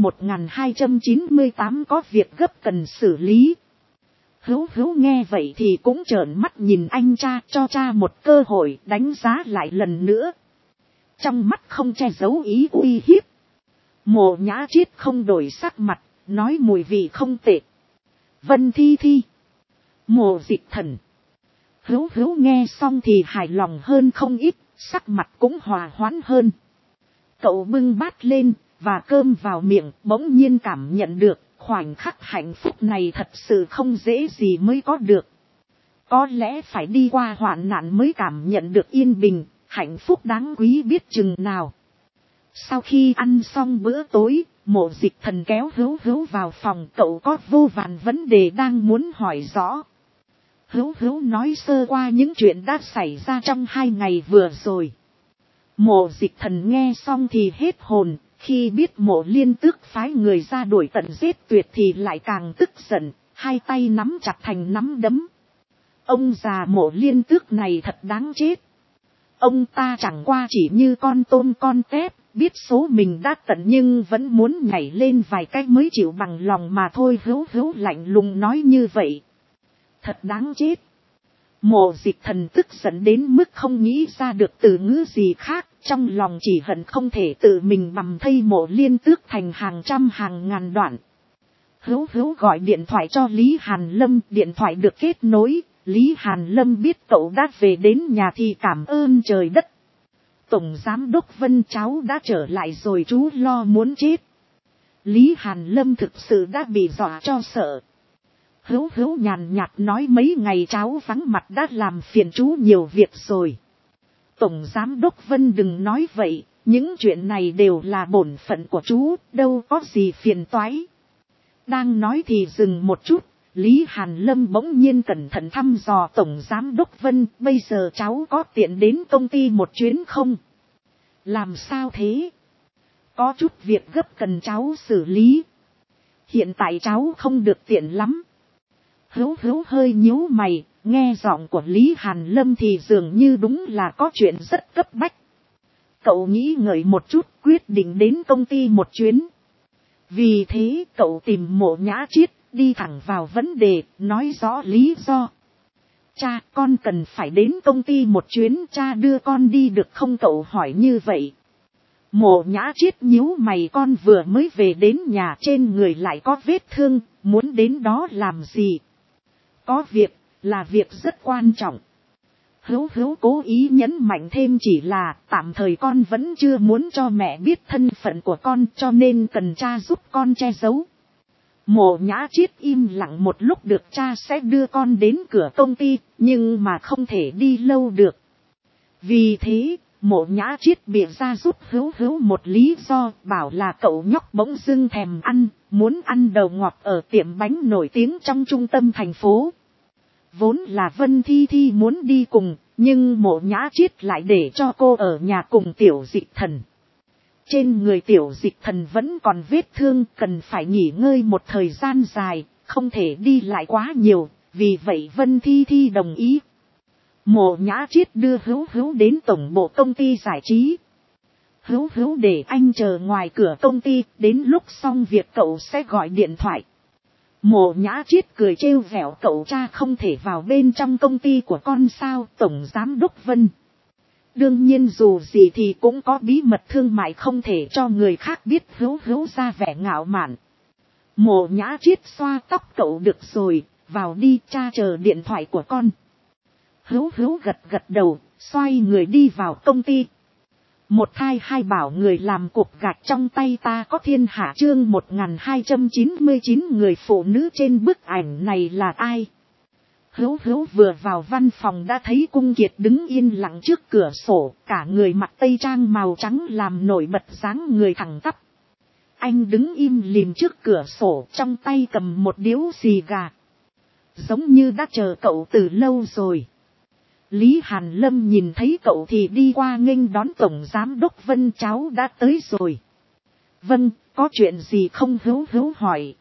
Speaker 1: 1298 có việc gấp cần xử lý. Hữu Hữu nghe vậy thì cũng trợn mắt nhìn anh, cha cho cha một cơ hội đánh giá lại lần nữa. Trong mắt không che giấu ý uy hiếp. Mộ Nhã Triết không đổi sắc mặt, nói mùi vị không tệ. Vân Thi Thi, mộ dịch thần. Hữu Hữu nghe xong thì hài lòng hơn không ít, sắc mặt cũng hòa hoãn hơn. Cậu bưng bát lên, và cơm vào miệng, bỗng nhiên cảm nhận được, khoảnh khắc hạnh phúc này thật sự không dễ gì mới có được. Có lẽ phải đi qua hoạn nạn mới cảm nhận được yên bình, hạnh phúc đáng quý biết chừng nào. Sau khi ăn xong bữa tối, mộ dịch thần kéo Hữu Hữu vào phòng, cậu có vô vàn vấn đề đang muốn hỏi rõ. Hữu Hữu nói sơ qua những chuyện đã xảy ra trong 2 ngày vừa rồi. Mộ dịch thần nghe xong thì hết hồn, khi biết Mộ Liên Tước phái người ra đuổi tận giết tuyệt thì lại càng tức giận, hai tay nắm chặt thành nắm đấm. Ông già Mộ Liên Tước này thật đáng chết. Ông ta chẳng qua chỉ như con tôm con tép, biết số mình đã tận nhưng vẫn muốn nhảy lên vài cái mới chịu bằng lòng mà thôi. Hữu Hữu lạnh lùng nói như vậy. Thật đáng chết. Mộ dịch thần tức giận đến mức không nghĩ ra được từ ngữ gì khác, trong lòng chỉ hận không thể tự mình bầm thây Mộ Liên Tước thành hàng trăm hàng ngàn đoạn. Hữu Hữu gọi điện thoại cho Lý Hàn Lâm, điện thoại được kết nối. Lý Hàn Lâm biết cậu đã về đến nhà thì cảm ơn trời đất. Tổng Giám đốc Vân cháu đã trở lại rồi, chú lo muốn chết. Lý Hàn Lâm thực sự đã bị dọa cho sợ. Hữu Hữu nhàn nhạt nói mấy ngày cháu vắng mặt đã làm phiền chú nhiều việc rồi. Tổng Giám đốc Vân đừng nói vậy, những chuyện này đều là bổn phận của chú, đâu có gì phiền toái. Đang nói thì dừng một chút. Lý Hàn Lâm bỗng nhiên cẩn thận thăm dò Tổng Giám đốc Vân, bây giờ cháu có tiện đến công ty một chuyến không? Làm sao thế? Có chút việc gấp cần cháu xử lý. Hiện tại cháu không được tiện lắm. Hữu Hữu hơi nhíu mày, nghe giọng của Lý Hàn Lâm thì dường như đúng là có chuyện rất cấp bách. Cậu nghĩ ngợi một chút, quyết định đến công ty một chuyến. Vì thế cậu tìm Mộ Nhã Triết, đi thẳng vào vấn đề, nói rõ lý do. Cha, con cần phải đến công ty một chuyến, cha đưa con đi được không? Cậu hỏi như vậy. Mộ Nhã Triết nhíu mày, con vừa mới về đến nhà trên người lại có vết thương, muốn đến đó làm gì? Có việc, là việc rất quan trọng. Hữu Hữu cố ý nhấn mạnh thêm chỉ là tạm thời con vẫn chưa muốn cho mẹ biết thân phận của con, cho nên cần cha giúp con che giấu. Mộ Nhã Chiết im lặng một lúc, được cha sẽ đưa con đến cửa công ty, nhưng mà không thể đi lâu được. Vì thế, Mộ Nhã Chiết bịa ra giúp Hữu Hữu một lý do, bảo là cậu nhóc bỗng dưng thèm ăn, muốn ăn đầu ngọt ở tiệm bánh nổi tiếng trong trung tâm thành phố. Vốn là Vân Thi Thi muốn đi cùng, nhưng Mộ Nhã Chiết lại để cho cô ở nhà cùng Tiểu Dịch Thần. Trên người Tiểu Dịch Thần vẫn còn vết thương, cần phải nghỉ ngơi một thời gian dài, không thể đi lại quá nhiều, vì vậy Vân Thi Thi đồng ý. Mộ Nhã Chiết đưa Hữu Hữu đến tổng bộ công ty giải trí. Hữu Hữu để anh chờ ngoài cửa công ty, đến lúc xong việc cậu sẽ gọi điện thoại. Mộ Nhã Chiết cười trêu vẻo, cậu cha không thể vào bên trong công ty của con sao, Tổng Giám đốc Vân. Đương nhiên dù gì thì cũng có bí mật thương mại không thể cho người khác biết. Hữu Hữu ra vẻ ngạo mạn. Mộ Nhã Chiết xoa tóc, cậu được rồi, vào đi, cha chờ điện thoại của con. Hữu Hữu gật gật đầu, xoay người đi vào công ty. Một thai hai bảo người làm cục gạch trong tay ta có thiên hạ. Chương 1299 người phụ nữ trên bức ảnh này là ai? Hữu Hữu vừa vào văn phòng đã thấy Cung Kiệt đứng yên lặng trước cửa sổ, cả người mặc tây trang màu trắng làm nổi bật dáng người thẳng tắp. Anh đứng im lìm trước cửa sổ, trong tay cầm một điếu xì gà. Giống như đã chờ cậu từ lâu rồi. Lý Hàn Lâm nhìn thấy cậu thì đi qua nghênh đón. Tổng Giám đốc Vân, cháu đã tới rồi. Vâng, có chuyện gì không? Hữu Hữu hỏi.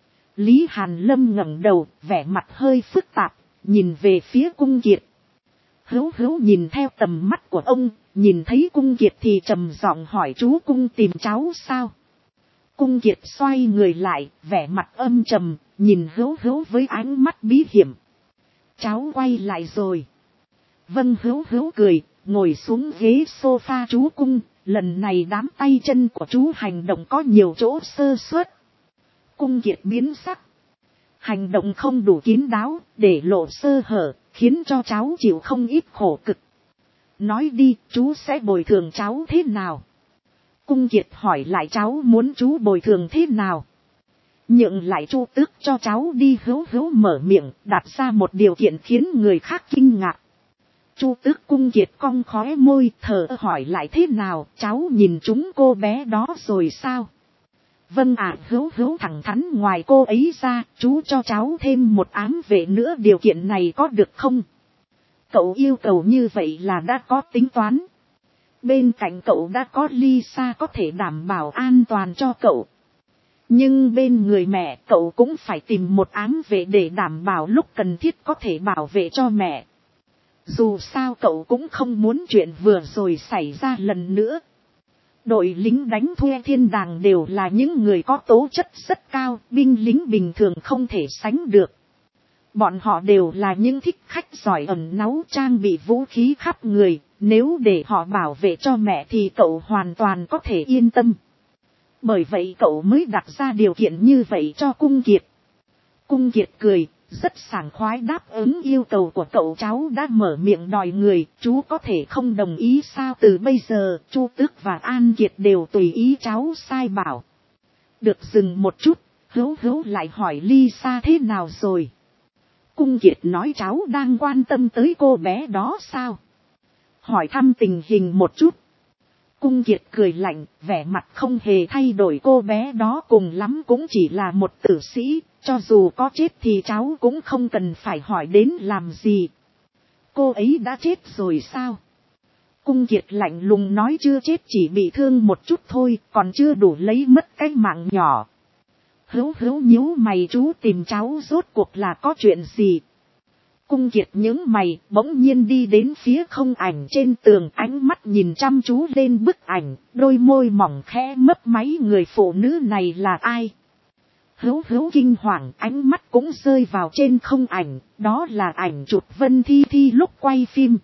Speaker 1: Lý Hàn Lâm ngẩng đầu, vẻ mặt hơi phức tạp, nhìn về phía Cung Kiệt. Hữu Hữu nhìn theo tầm mắt của ông, nhìn thấy Cung Kiệt thì trầm giọng hỏi, chú Cung tìm cháu sao? Cung Kiệt xoay người lại, vẻ mặt âm trầm, nhìn Hữu Hữu với ánh mắt bí hiểm. Cháu quay lại rồi. Vâng. Hữu Hữu cười, ngồi xuống ghế sofa. Chú Cung, lần này đám tay chân của chú hành động có nhiều chỗ sơ suất. Cung Kiệt biến sắc. Hành động không đủ kín đáo, để lộ sơ hở, khiến cho cháu chịu không ít khổ cực. Nói đi, chú sẽ bồi thường cháu thế nào? Cung Kiệt hỏi lại, cháu muốn chú bồi thường thế nào? Nhượng lại Chu Tước cho cháu đi. Hữu Hữu mở miệng, đặt ra một điều kiện khiến người khác kinh ngạc. Chu Tước? Cung Kiệt cong khóe môi, thở hỏi lại, thế nào, cháu nhìn chúng cô bé đó rồi sao? Vâng ạ. Hữu Hữu thẳng thắn, ngoài cô ấy ra, chú cho cháu thêm một ám vệ nữa, điều kiện này có được không? Cậu yêu cầu như vậy là đã có tính toán. Bên cạnh cậu đã có Lisa có thể đảm bảo an toàn cho cậu. Nhưng bên người mẹ cậu cũng phải tìm một ám vệ để đảm bảo lúc cần thiết có thể bảo vệ cho mẹ. Dù sao cậu cũng không muốn chuyện vừa rồi xảy ra lần nữa. Đội lính đánh thuê thiên đàng đều là những người có tố chất rất cao, binh lính bình thường không thể sánh được. Bọn họ đều là những thích khách giỏi ẩn náu, trang bị vũ khí khắp người, nếu để họ bảo vệ cho mẹ thì cậu hoàn toàn có thể yên tâm. Bởi vậy cậu mới đặt ra điều kiện như vậy cho Cung Kiệt. Cung Kiệt cười, rất sảng khoái đáp ứng yêu cầu của cậu. Cháu đã mở miệng đòi người, chú có thể không đồng ý sao? Từ bây giờ, Chu Tước và An Kiệt đều tùy ý cháu sai bảo. Được. Dừng một chút, Hữu Hữu lại hỏi, Lisa thế nào rồi? Cung Kiệt nói, cháu đang quan tâm tới cô bé đó sao? Hỏi thăm tình hình một chút. Cung Kiệt cười lạnh, vẻ mặt không hề thay đổi. Cô bé đó cùng lắm cũng chỉ là một tử sĩ, cho dù có chết thì cháu cũng không cần phải hỏi đến làm gì. Cô ấy đã chết rồi sao? Cung Kiệt lạnh lùng nói, chưa chết, chỉ bị thương một chút thôi, còn chưa đủ lấy mất cái mạng nhỏ. Hữu Hữu nhíu mày, chú tìm cháu rốt cuộc là có chuyện gì? Cung Kiệt nhướng mày, bỗng nhiên đi đến phía không ảnh trên tường, ánh mắt nhìn chăm chú lên bức ảnh, đôi môi mỏng khẽ mấp máy. Người phụ nữ này là ai? Hữu Hữu kinh hoàng, ánh mắt cũng rơi vào trên không ảnh, đó là ảnh chụp Vân Thi Thi lúc quay phim.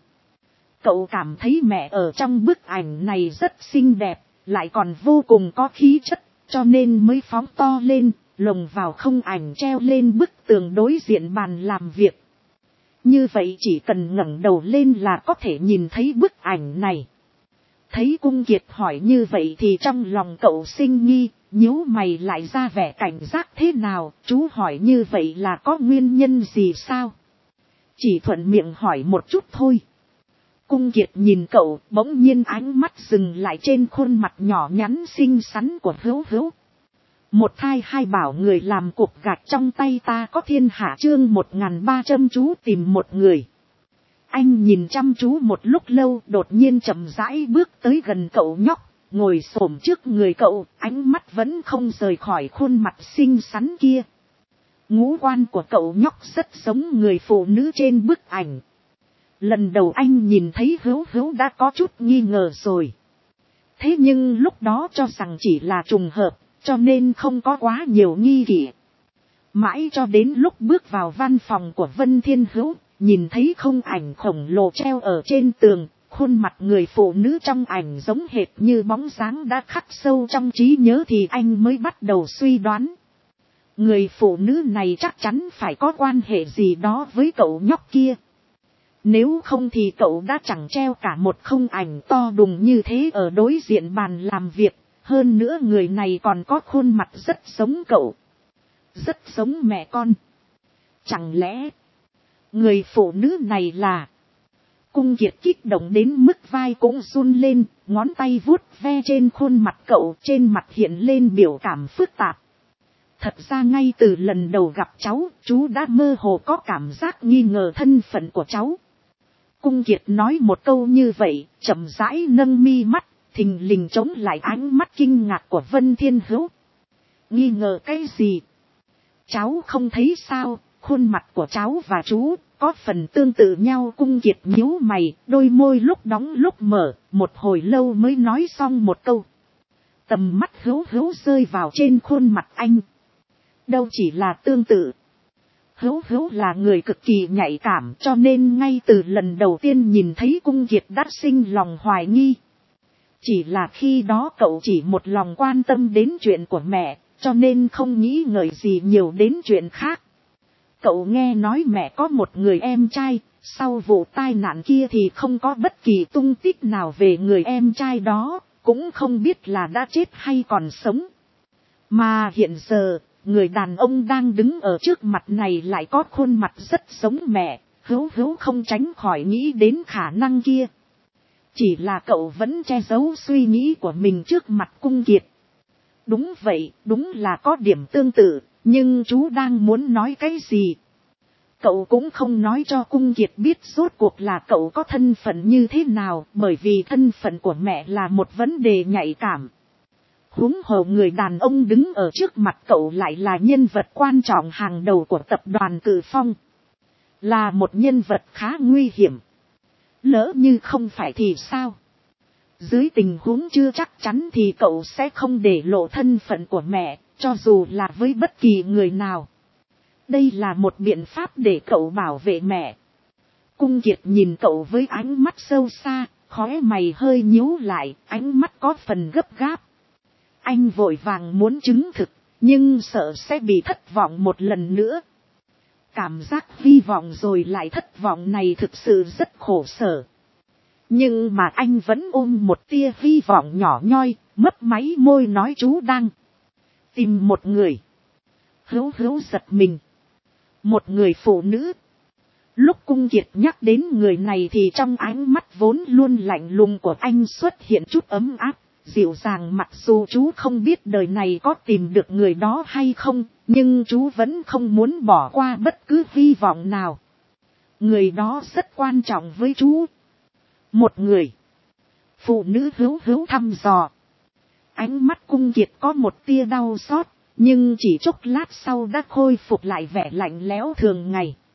Speaker 1: Cậu cảm thấy mẹ ở trong bức ảnh này rất xinh đẹp, lại còn vô cùng có khí chất, cho nên mới phóng to lên, lồng vào không ảnh treo lên bức tường đối diện bàn làm việc. Như vậy chỉ cần ngẩng đầu lên là có thể nhìn thấy bức ảnh này. Thấy Cung Kiệt hỏi như vậy thì trong lòng cậu sinh nghi, nhíu mày lại ra vẻ cảnh giác thế nào, chú hỏi như vậy là có nguyên nhân gì sao? Chỉ thuận miệng hỏi một chút thôi. Cung Kiệt nhìn cậu, bỗng nhiên ánh mắt dừng lại trên khuôn mặt nhỏ nhắn xinh xắn của Hữu Hữu. Một thai hai bảo người làm cục gạch trong tay ta có thiên hạ chương 1300 chú tìm một người. Anh nhìn chăm chú một lúc lâu, đột nhiên chậm rãi bước tới gần cậu nhóc, ngồi xổm trước người cậu, ánh mắt vẫn không rời khỏi khuôn mặt xinh xắn kia. Ngũ quan của cậu nhóc rất giống người phụ nữ trên bức ảnh. Lần đầu anh nhìn thấy Hữu Hữu đã có chút nghi ngờ rồi. Thế nhưng lúc đó cho rằng chỉ là trùng hợp, cho nên không có quá nhiều nghi kỵ. Mãi cho đến lúc bước vào văn phòng của Vân Thiên Hữu, nhìn thấy không ảnh khổng lồ treo ở trên tường, khuôn mặt người phụ nữ trong ảnh giống hệt như bóng dáng đã khắc sâu trong trí nhớ thì anh mới bắt đầu suy đoán. Người phụ nữ này chắc chắn phải có quan hệ gì đó với cậu nhóc kia. Nếu không thì cậu đã chẳng treo cả một không ảnh to đùng như thế ở đối diện bàn làm việc. Hơn nữa người này còn có khuôn mặt rất giống cậu. Rất giống mẹ con. Chẳng lẽ người phụ nữ này là... Cung Kiệt kích động đến mức vai cũng run lên, ngón tay vuốt ve trên khuôn mặt cậu, trên mặt hiện lên biểu cảm phức tạp. Thật ra ngay từ lần đầu gặp cháu, chú đã mơ hồ có cảm giác nghi ngờ thân phận của cháu. Cung Kiệt nói một câu như vậy, chậm rãi nâng mi mắt, thình lình chống lại ánh mắt kinh ngạc của Vân Thiên Hữu. Nghi ngờ cái gì? Cháu không thấy sao, khuôn mặt của cháu và chú có phần tương tự nhau. Cung Kiệt nhíu mày, đôi môi lúc đóng lúc mở, một hồi lâu mới nói xong một câu. Tầm mắt Hữu Hữu rơi vào trên khuôn mặt anh. Đâu chỉ là tương tự. Hữu Hữu là người cực kỳ nhạy cảm, cho nên ngay từ lần đầu tiên nhìn thấy Cung Kiệt đã sinh lòng hoài nghi. Chỉ là khi đó cậu chỉ một lòng quan tâm đến chuyện của mẹ, cho nên không nghĩ ngợi gì nhiều đến chuyện khác. Cậu nghe nói mẹ có một người em trai, sau vụ tai nạn kia thì không có bất kỳ tung tích nào về người em trai đó, cũng không biết là đã chết hay còn sống. Mà hiện giờ, người đàn ông đang đứng ở trước mặt này lại có khuôn mặt rất giống mẹ, Hữu Hữu không tránh khỏi nghĩ đến khả năng kia. Chỉ là cậu vẫn che giấu suy nghĩ của mình trước mặt Cung Kiệt. Đúng vậy, đúng là có điểm tương tự, nhưng chú đang muốn nói cái gì? Cậu cũng không nói cho Cung Kiệt biết rốt cuộc là cậu có thân phận như thế nào, bởi vì thân phận của mẹ là một vấn đề nhạy cảm. Huống hồ người đàn ông đứng ở trước mặt cậu lại là nhân vật quan trọng hàng đầu của tập đoàn Cự Phong. Là một nhân vật khá nguy hiểm. Lỡ như không phải thì sao? Dưới tình huống chưa chắc chắn thì cậu sẽ không để lộ thân phận của mẹ, cho dù là với bất kỳ người nào. Đây là một biện pháp để cậu bảo vệ mẹ. Cung Kiệt nhìn cậu với ánh mắt sâu xa, khóe mày hơi nhíu lại, ánh mắt có phần gấp gáp. Anh vội vàng muốn chứng thực, nhưng sợ sẽ bị thất vọng một lần nữa. Cảm giác hy vọng rồi lại thất vọng này thực sự rất khổ sở. Nhưng mà anh vẫn ôm một tia hy vọng nhỏ nhoi, mấp máy môi nói chú đang tìm một người. Hữu Hữu giật mình. Một người phụ nữ. Lúc Cung Kiệt nhắc đến người này thì trong ánh mắt vốn luôn lạnh lùng của anh xuất hiện chút ấm áp, dịu dàng. Mặc dù chú không biết đời này có tìm được người đó hay không, nhưng chú vẫn không muốn bỏ qua bất cứ hy vọng nào. Người đó rất quan trọng với chú. Một người. Phụ nữ Hữu Hữu thăm dò. Ánh mắt Cung Kiệt có một tia đau xót, nhưng chỉ chốc lát sau đã khôi phục lại vẻ lạnh lẽo thường ngày.